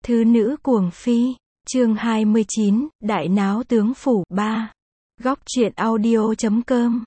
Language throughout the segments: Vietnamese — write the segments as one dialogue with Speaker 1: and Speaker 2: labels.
Speaker 1: Thứ nữ cuồng phi, chương 29, đại náo tướng phủ 3. Góc truyện audio.com.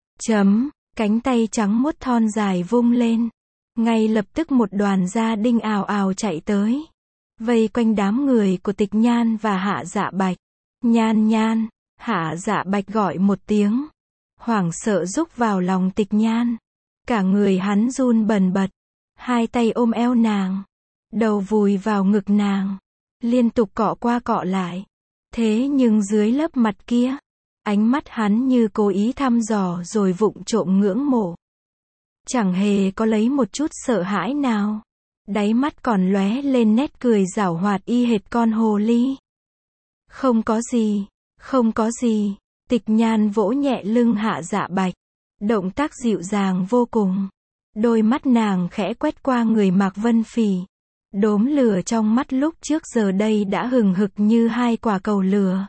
Speaker 1: Cánh tay trắng muốt thon dài vung lên. Ngay lập tức một đoàn gia đinh ào ào chạy tới. Vây quanh đám người của Tịch Nhan và Hạ Dạ Bạch. Nhan nhan, Hạ Dạ Bạch gọi một tiếng. Hoảng sợ rúc vào lòng Tịch Nhan. Cả người hắn run bần bật. Hai tay ôm eo nàng. Đầu vùi vào ngực nàng. Liên tục cọ qua cọ lại. Thế nhưng dưới lớp mặt kia, ánh mắt hắn như cố ý thăm dò rồi vụng trộm ngưỡng mộ. Chẳng hề có lấy một chút sợ hãi nào. Đáy mắt còn lóe lên nét cười giảo hoạt y hệt con hồ ly. Không có gì, không có gì. Tịch Nhan vỗ nhẹ lưng Hạ Dạ Bạch. Động tác dịu dàng vô cùng. Đôi mắt nàng khẽ quét qua người Mạc Vân Phỉ. Đốm lửa trong mắt lúc trước giờ đây đã hừng hực như hai quả cầu lửa.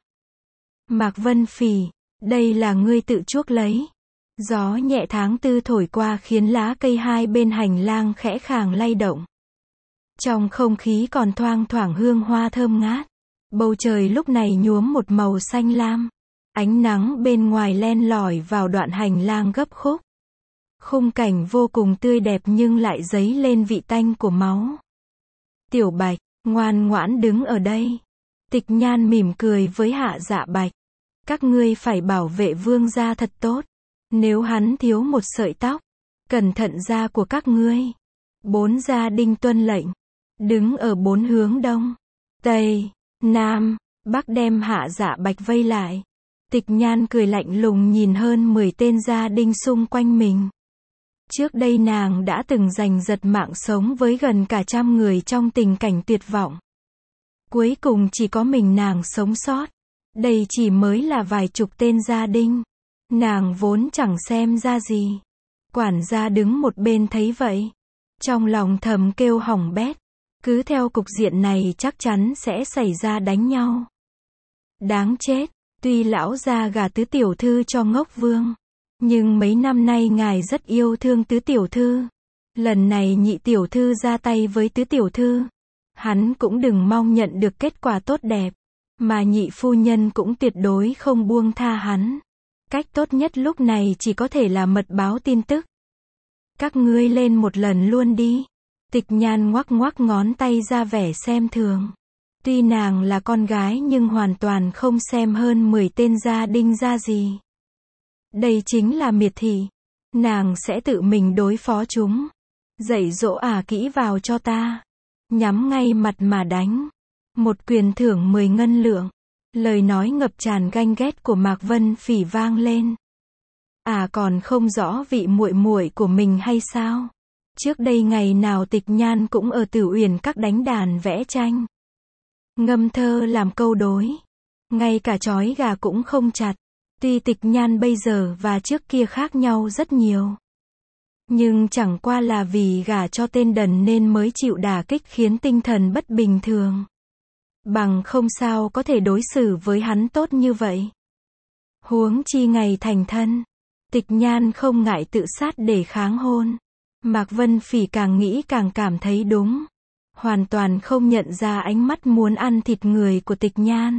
Speaker 1: Mạc Vân Phỉ, đây là ngươi tự chuốc lấy. Gió nhẹ tháng tư thổi qua khiến lá cây hai bên hành lang khẽ khàng lay động. Trong không khí còn thoang thoảng hương hoa thơm ngát. Bầu trời lúc này nhuốm một màu xanh lam. Ánh nắng bên ngoài len lỏi vào đoạn hành lang gấp khúc. Khung cảnh vô cùng tươi đẹp nhưng lại dấy lên vị tanh của máu. Tiểu Bạch, ngoan ngoãn đứng ở đây. Tịch Nhan mỉm cười với Hạ Dạ Bạch. Các ngươi phải bảo vệ vương gia thật tốt. Nếu hắn thiếu một sợi tóc, cẩn thận da của các ngươi. 4 gia đinh tuân lệnh. Đứng ở 4 hướng đông, tây, nam, bắc đem Hạ Dạ Bạch vây lại. Tịch Nhan cười lạnh lùng nhìn hơn 10 tên gia đinh xung quanh mình. Trước đây nàng đã từng giành giật mạng sống với gần cả 100 người trong tình cảnh tuyệt vọng. Cuối cùng chỉ có mình nàng sống sót. Đây chỉ mới là vài chục tên gia đinh. Nàng vốn chẳng xem ra gì. Quản gia đứng một bên thấy vậy. Trong lòng thầm kêu hỏng bét. Cứ theo cục diện này chắc chắn sẽ xảy ra đánh nhau. Đáng chết, tuy lão gia gả tứ tiểu thư cho Ngốc Vương. Nhưng mấy năm nay ngài rất yêu thương tứ tiểu thư. Lần này nhị tiểu thư ra tay với tứ tiểu thư. Hắn cũng đừng mong nhận được kết quả tốt đẹp. Mà nhị phu nhân cũng tuyệt đối không buông tha hắn. Cách tốt nhất lúc này chỉ có thể là mật báo tin tức. Các ngươi lên một lần luôn đi. Tịch Nhan ngoắc ngoắc ngón tay ra vẻ xem thường. Tuy nàng là con gái nhưng hoàn toàn không xem hơn 10 tên gia đinh ra gì. Đây chính là miệt thị. Nàng sẽ tự mình đối phó chúng. Dạy dỗ kỹ vào cho ta. Nhắm ngay mặt mà đánh. Một quyền thưởng 10 ngân lượng. Lời nói ngập tràn ganh ghét của Mạc Vân Phỉ vang lên. Còn không rõ vị muội muội của mình hay sao? Trước đây ngày nào Tịch Nhan cũng ở Tử Uyển các đánh đàn vẽ tranh. Ngâm thơ làm câu đối. Ngay cả trói gà cũng không chặt. Tuy Tịch Nhan bây giờ và trước kia khác nhau rất nhiều. Nhưng chẳng qua là vì gả cho tên đần nên mới chịu đả kích khiến tinh thần bất bình thường. Bằng không sao có thể đối xử với hắn tốt như vậy. Huống chi ngày thành thân. Tịch Nhan không ngại tự sát để kháng hôn. Mạc Vân Phỉ càng nghĩ càng cảm thấy đúng. Hoàn toàn không nhận ra ánh mắt muốn ăn thịt người của Tịch Nhan.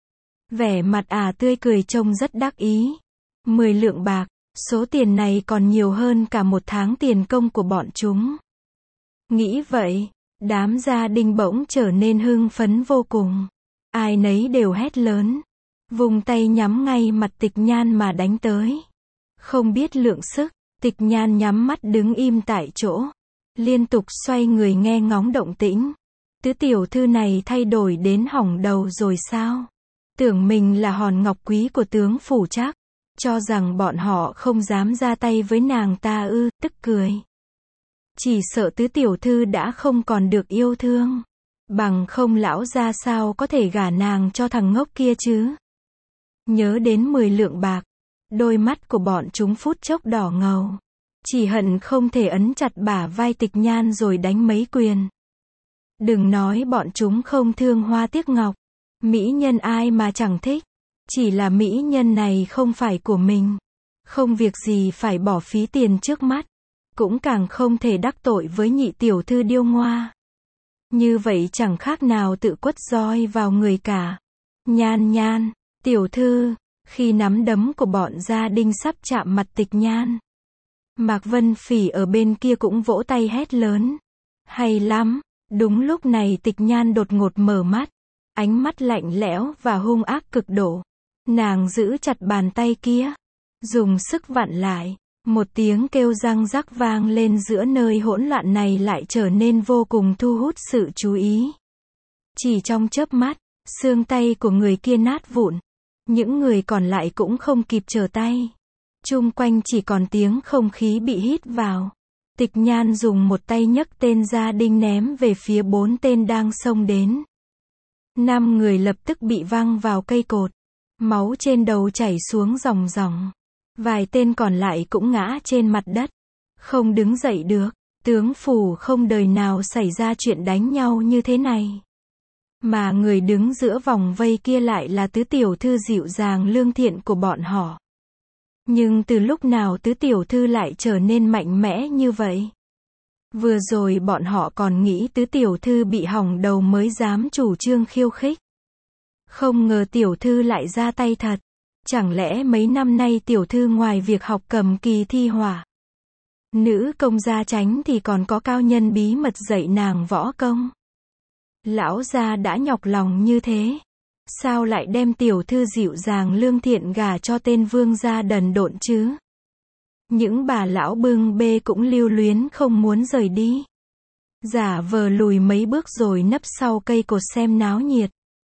Speaker 1: Vẻ mặt tươi cười trông rất đắc ý. 10 lượng bạc, số tiền này còn nhiều hơn cả 1 tháng tiền công của bọn chúng. Nghĩ vậy, đám gia đinh bỗng trở nên hưng phấn vô cùng. Ai nấy đều hét lớn. Vùng tay nhắm ngay mặt Tịch Nhan mà đánh tới. Không biết lượng sức, Tịch Nhan nhắm mắt đứng im tại chỗ. Liên tục xoay người nghe ngóng động tĩnh. Tứ tiểu thư này thay đổi đến hỏng đầu rồi sao? Tưởng mình là hòn ngọc quý của tướng phủ chắc. Cho rằng bọn họ không dám ra tay với nàng ta tức cười. Chỉ sợ tứ tiểu thư đã không còn được yêu thương. Bằng không lão ra sao có thể gả nàng cho thằng ngốc kia chứ? Nhớ đến 10 lượng bạc. Đôi mắt của bọn chúng phút chốc đỏ ngầu. Chỉ hận không thể ấn chặt bả vai Tịch Nhan rồi đánh mấy quyền. Đừng nói bọn chúng không thương hoa tiếc ngọc. Mỹ nhân ai mà chẳng thích. Chỉ là mỹ nhân này không phải của mình. Không việc gì phải bỏ phí tiền trước mắt. Cũng càng không thể đắc tội với nhị tiểu thư điêu ngoa. Như vậy chẳng khác nào tự quất roi vào người cả. Nhan Nhan, tiểu thư, khi nắm đấm của bọn gia đình sắp chạm mặt Tịch Nhan. Mạc Vân Phỉ ở bên kia cũng vỗ tay hét lớn. Hay lắm, đúng lúc này Tịch Nhan đột ngột mở mắt. Ánh mắt lạnh lẽo và hung ác cực độ. Nàng giữ chặt bàn tay kia. Dùng sức vặn lại. Một tiếng kêu răng rắc vang lên giữa nơi hỗn loạn này lại trở nên vô cùng thu hút sự chú ý. Chỉ trong chớp mắt, xương tay của người kia nát vụn. Những người còn lại cũng không kịp trở tay. Chung quanh chỉ còn tiếng không khí bị hít vào. Tịch Nhan dùng một tay nhấc tên gia đình ném về phía 4 tên đang xông đến. 5 người lập tức bị văng vào cây cột. Máu trên đầu chảy xuống ròng ròng. Vài tên còn lại cũng ngã trên mặt đất. Không đứng dậy được. Tướng phủ không đời nào xảy ra chuyện đánh nhau như thế này. Mà người đứng giữa vòng vây kia lại là tứ tiểu thư dịu dàng lương thiện của bọn họ. Nhưng từ lúc nào tứ tiểu thư lại trở nên mạnh mẽ như vậy? Vừa rồi bọn họ còn nghĩ tứ tiểu thư bị hỏng đầu mới dám chủ trương khiêu khích. Không ngờ tiểu thư lại ra tay thật. Chẳng lẽ mấy năm nay tiểu thư ngoài việc học cầm kỳ thi hỏa, nữ công gia tránh thì còn có cao nhân bí mật dạy nàng võ công? Lão gia đã nhọc lòng như thế, sao lại đem tiểu thư dịu dàng lương thiện gả cho tên vương gia đần độn chứ? Những bà lão bưng bê cũng lưu luyến không muốn rời đi. Giả vờ lùi mấy bước rồi nấp sau cây cột xem náo nhiệt.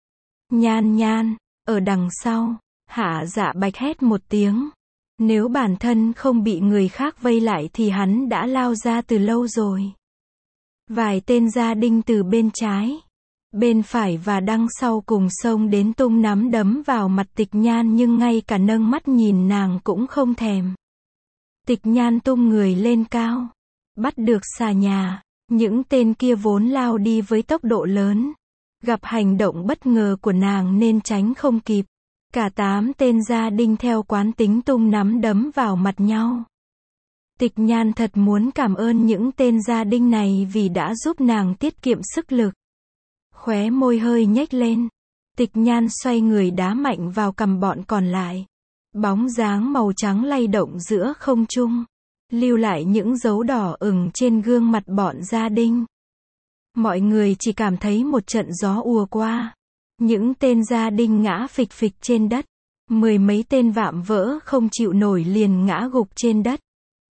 Speaker 1: Nhan Nhan, ở đằng sau, Hạ Dạ Bạch hét một tiếng. Nếu bản thân không bị người khác vây lại thì hắn đã lao ra từ lâu rồi. Vài tên gia đình từ bên trái, bên phải và đằng sau cùng xông đến tung nắm đấm vào mặt Tịch Nhan nhưng ngay cả nâng mắt nhìn nàng cũng không thèm. Tịch Nhan tung người lên cao, bắt được xà nhà. Những tên kia vốn lao đi với tốc độ lớn. Gặp hành động bất ngờ của nàng nên tránh không kịp. Cả 8 tên gia đình theo quán tính tung nắm đấm vào mặt nhau. Tịch Nhan thật muốn cảm ơn những tên gia đình này vì đã giúp nàng tiết kiệm sức lực. Khóe môi hơi nhếch lên. Tịch Nhan xoay người đá mạnh vào cằm bọn còn lại. Bóng dáng màu trắng lay động giữa không trung, lưu lại những dấu đỏ ửng trên gương mặt bọn gia đình. Mọi người chỉ cảm thấy một trận gió ùa qua. Những tên gia đình ngã phịch phịch trên đất. 10 mấy tên vạm vỡ không chịu nổi liền ngã gục trên đất.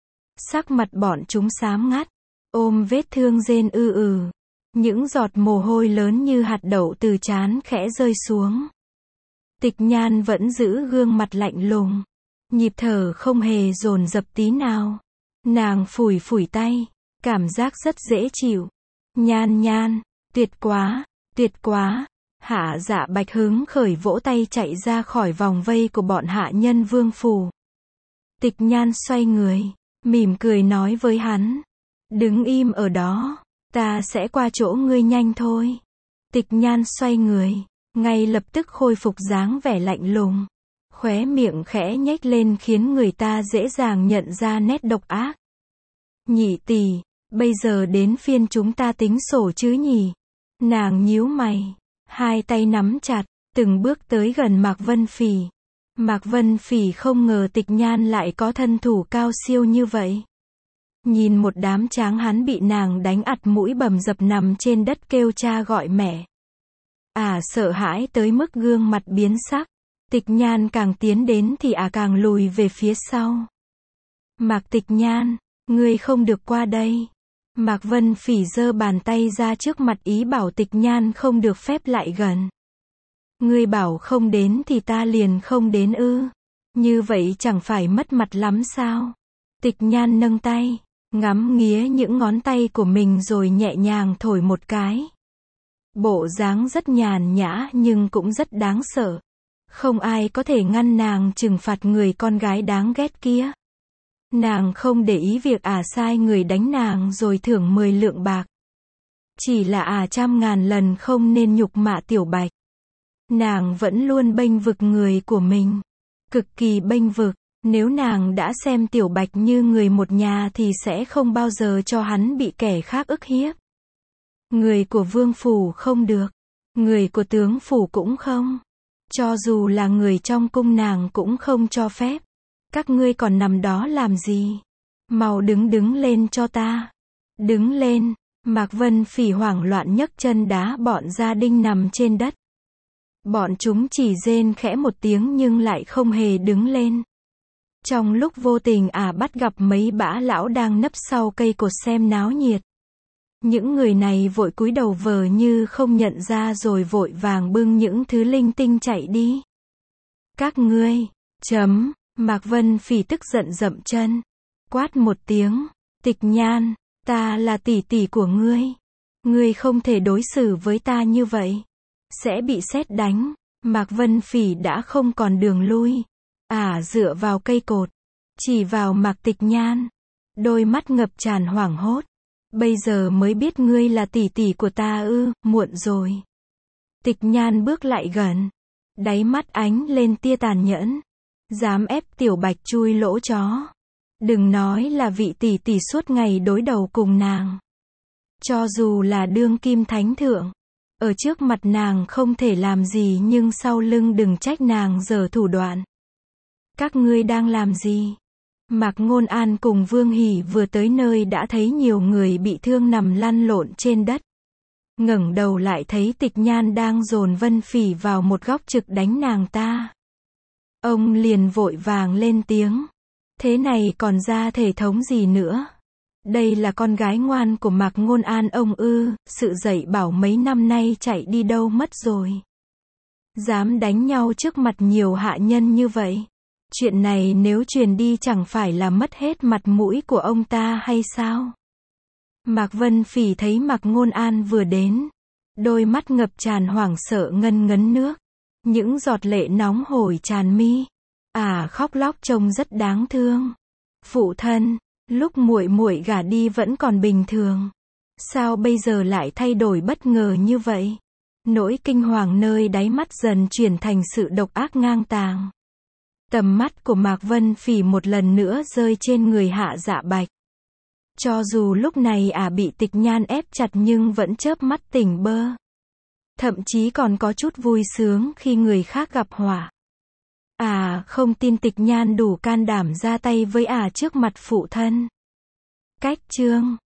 Speaker 1: Sắc mặt bọn chúng xám ngắt, ôm vết thương rên ư. Những giọt mồ hôi lớn như hạt đậu từ trán khẽ rơi xuống. Tịch Nhan vẫn giữ gương mặt lạnh lùng. Nhịp thở không hề dồn dập tí nào. Nàng phủi phủi tay. Cảm giác rất dễ chịu. Nhan Nhan, tuyệt quá, tuyệt quá. Hạ Dạ Bạch hứng khởi vỗ tay chạy ra khỏi vòng vây của bọn hạ nhân vương phủ. Tịch Nhan xoay người, mỉm cười nói với hắn. Đứng im ở đó, ta sẽ qua chỗ ngươi nhanh thôi. Tịch Nhan xoay người, ngay lập tức khôi phục dáng vẻ lạnh lùng. Khóe miệng khẽ nhếch lên khiến người ta dễ dàng nhận ra nét độc ác. Nhị tỷ, bây giờ đến phiên chúng ta tính sổ chứ nhỉ? Nàng nhíu mày, hai tay nắm chặt, từng bước tới gần Mạc Vân Phỉ. Mạc Vân Phỉ không ngờ Tịch Nhan lại có thân thủ cao siêu như vậy. Nhìn một đám tráng hán bị nàng đánh ặt mũi bầm dập nằm trên đất kêu cha gọi mẹ. Sợ hãi tới mức gương mặt biến sắc. Tịch Nhan càng tiến đến thì càng lùi về phía sau. Mạc Tịch Nhan, ngươi không được qua đây. Mạc Vân Phỉ giơ bàn tay ra trước mặt ý bảo Tịch Nhan không được phép lại gần. Ngươi bảo không đến thì ta liền không đến ư? Như vậy chẳng phải mất mặt lắm sao? Tịch Nhan nâng tay, ngắm nghía những ngón tay của mình rồi nhẹ nhàng thổi một cái. Bộ dáng rất nhàn nhã nhưng cũng rất đáng sợ. Không ai có thể ngăn nàng trừng phạt người con gái đáng ghét kia. Nàng không để ý việc sai người đánh nàng rồi thưởng 10 lượng bạc. Chỉ là trăm ngàn lần không nên nhục mạ Tiểu Bạch. Nàng vẫn luôn bênh vực người của mình. Cực kỳ bênh vực. Nếu nàng đã xem Tiểu Bạch như người một nhà thì sẽ không bao giờ cho hắn bị kẻ khác ức hiếp. Người của vương phủ không được. Người của tướng phủ cũng không. Cho dù là người trong cung nàng cũng không cho phép. Các ngươi còn nằm đó làm gì? Mau đứng lên cho ta. Đứng lên. Mạc Vân Phỉ hoảng loạn nhấc chân đá bọn gia đình nằm trên đất. Bọn chúng chỉ rên khẽ một tiếng nhưng lại không hề đứng lên. Trong lúc vô tình bắt gặp mấy bã lão đang nấp sau cây cột xem náo nhiệt. Những người này vội cúi đầu vờ như không nhận ra rồi vội vàng bưng những thứ linh tinh chạy đi. Các ngươi, Mạc Vân Phỉ tức giận dậm chân. Quát một tiếng, Tịch Nhan, ta là tỷ tỷ của ngươi. Ngươi không thể đối xử với ta như vậy. Sẽ bị sét đánh. Mạc Vân Phỉ đã không còn đường lui. Dựa vào cây cột. Chỉ vào Mạc Tịch Nhan. Đôi mắt ngập tràn hoảng hốt. Bây giờ mới biết ngươi là tỷ tỷ của ta ư, muộn rồi. Tịch Nhan bước lại gần. Đáy mắt ánh lên tia tàn nhẫn. Dám ép Tiểu Bạch chui lỗ chó. Đừng nói là vị tỷ tỷ suốt ngày đối đầu cùng nàng. Cho dù là đương kim thánh thượng. Ở trước mặt nàng không thể làm gì nhưng sau lưng đừng trách nàng giở thủ đoạn. Các ngươi đang làm gì? Mạc Ngôn An cùng Vương Hỉ vừa tới nơi đã thấy nhiều người bị thương nằm lăn lộn trên đất. Ngẩng đầu lại thấy Tịch Nhan đang dồn Vân Phỉ vào một góc trực đánh nàng ta. Ông liền vội vàng lên tiếng. Thế này còn ra thể thống gì nữa? Đây là con gái ngoan của Mạc Ngôn An ông ư, sự dạy bảo mấy năm nay chạy đi đâu mất rồi. Dám đánh nhau trước mặt nhiều hạ nhân như vậy. Chuyện này nếu truyền đi chẳng phải là mất hết mặt mũi của ông ta hay sao? Mạc Vân Phỉ thấy Mạc Ngôn An vừa đến. Đôi mắt ngập tràn hoảng sợ ngân ngấn nước. Những giọt lệ nóng hổi tràn mi. Khóc lóc trông rất đáng thương. Phụ thân, lúc muội muội gả đi vẫn còn bình thường. Sao bây giờ lại thay đổi bất ngờ như vậy? Nỗi kinh hoàng nơi đáy mắt dần chuyển thành sự độc ác ngang tàng. Tầm mắt của Mạc Vân Phỉ một lần nữa rơi trên người Hạ Dạ Bạch. Cho dù lúc này bị Tịch Nhan ép chặt nhưng vẫn chớp mắt tỉnh bơ. Thậm chí còn có chút vui sướng khi người khác gặp họa. Không tin Tịch Nhan đủ can đảm ra tay với trước mặt phụ thân. Cách chương